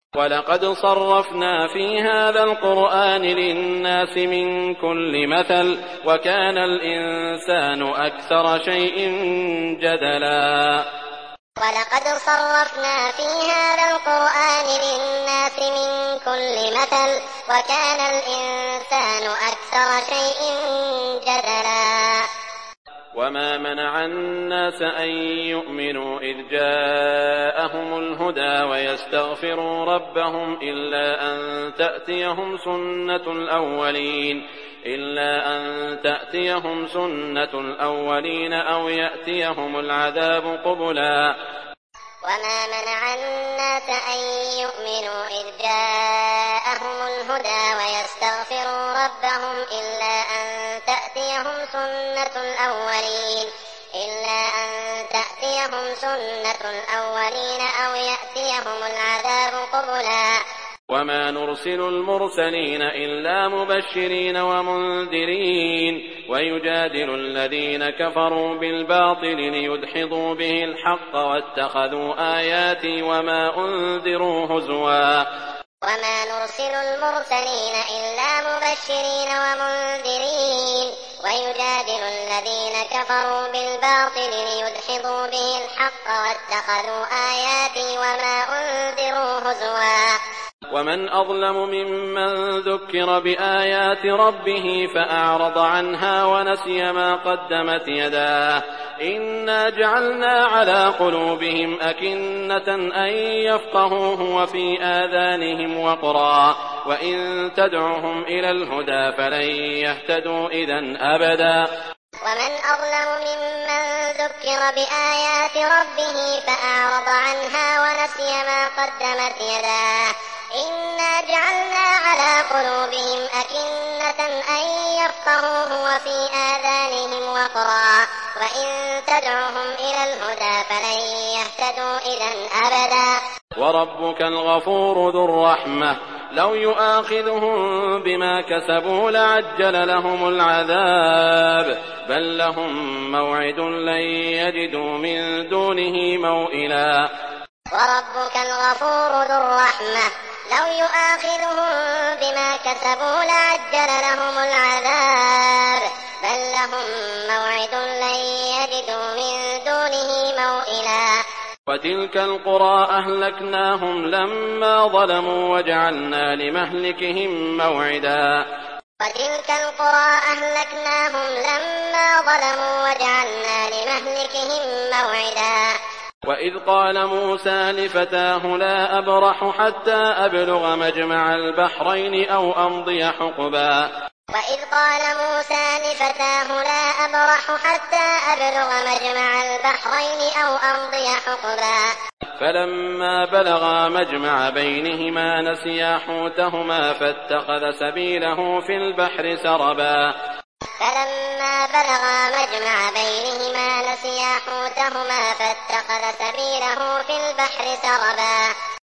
ولقد صرفنا في هذا القرآن للناس من كل مثل وكان الإنسان أكثر شيء جدلا. ولقد صرفنا في هذا القرآن للناس من كل مثل وكان الإنسان أكثر شيء جدلا. وما منع الناس أن يؤمنوا إذ جاءهم الهدى ويستغفروا ربهم إلا أن تأتيهم سنة الأولين أو يأتيهم العذاب قبلا. وما منع الناس أن يؤمنوا إذ جاءهم الهدى ويستغفروا ربهم إلا أن تأتيهم سنة الأولين أو يأتيهم العذاب قبلا. وما نرسل المرسلين إلا مبشرين ومنذرين ويجادل الذين كفروا بالباطل ليدحضوا به الحق واتخذوا آياتي وما أنذروا هزوا. وما نرسل المرسلين إلا مبشرين ومنذرين ويجادل الذين كفروا بالباطل ليدحضوا به الحق واتخذوا آياتي وما أنذروا هزوا. ومن أظلم ممن ذكر بآيات ربه فأعرض عنها ونسي ما قدمت يداه إنا جعلنا على قلوبهم أكنة أن يفقهوه وفي آذانهم وقرا وإن تدعهم إلى الهدى فلن يهتدوا إذن أبدا. ومن أظلم ممن ذكر بآيات ربه فأعرض عنها ونسي ما قدمت يداه إنا جعلنا على قلوبهم أكنة أن يفقهوه وفي آذانهم وقرا وإن تدعهم إلى الهدى فلن يهتدوا إذن أبدا. وربك الغفور ذو الرحمة لو يؤاخذهم بما كسبوا لعجل لهم العذاب بل لهم موعد لن يجدوا من دونه موئلا. وربك الغفور ذو الرحمة لو يؤاخذهم بما كسبوا لعجل لهم العذاب بل لهم موعد لن يجدوا من دونه موئلا. وتلك القرى أهلكناهم لما ظلموا وجعلنا لمهلكهم موعدا. وتلك القرى أهلكناهم لما ظلموا وجعلنا لمهلكهم موعدا. وإذ قال موسى لفتاه لا أبرح حتى أبلغ مجمع البحرين أو أمضي حقبا. وإذ قال موسى لفتاه لا أبرح حتى أبلغ مجمع البحرين أو أمضي حقبا. فلما بلغا مجمع بينهما نسيا حوتهما فاتخذ سبيله في البحر سربا. فلما بلغا مجمع بينهما نسيا حوتهما فاتخذ سبيله في البحر سربا.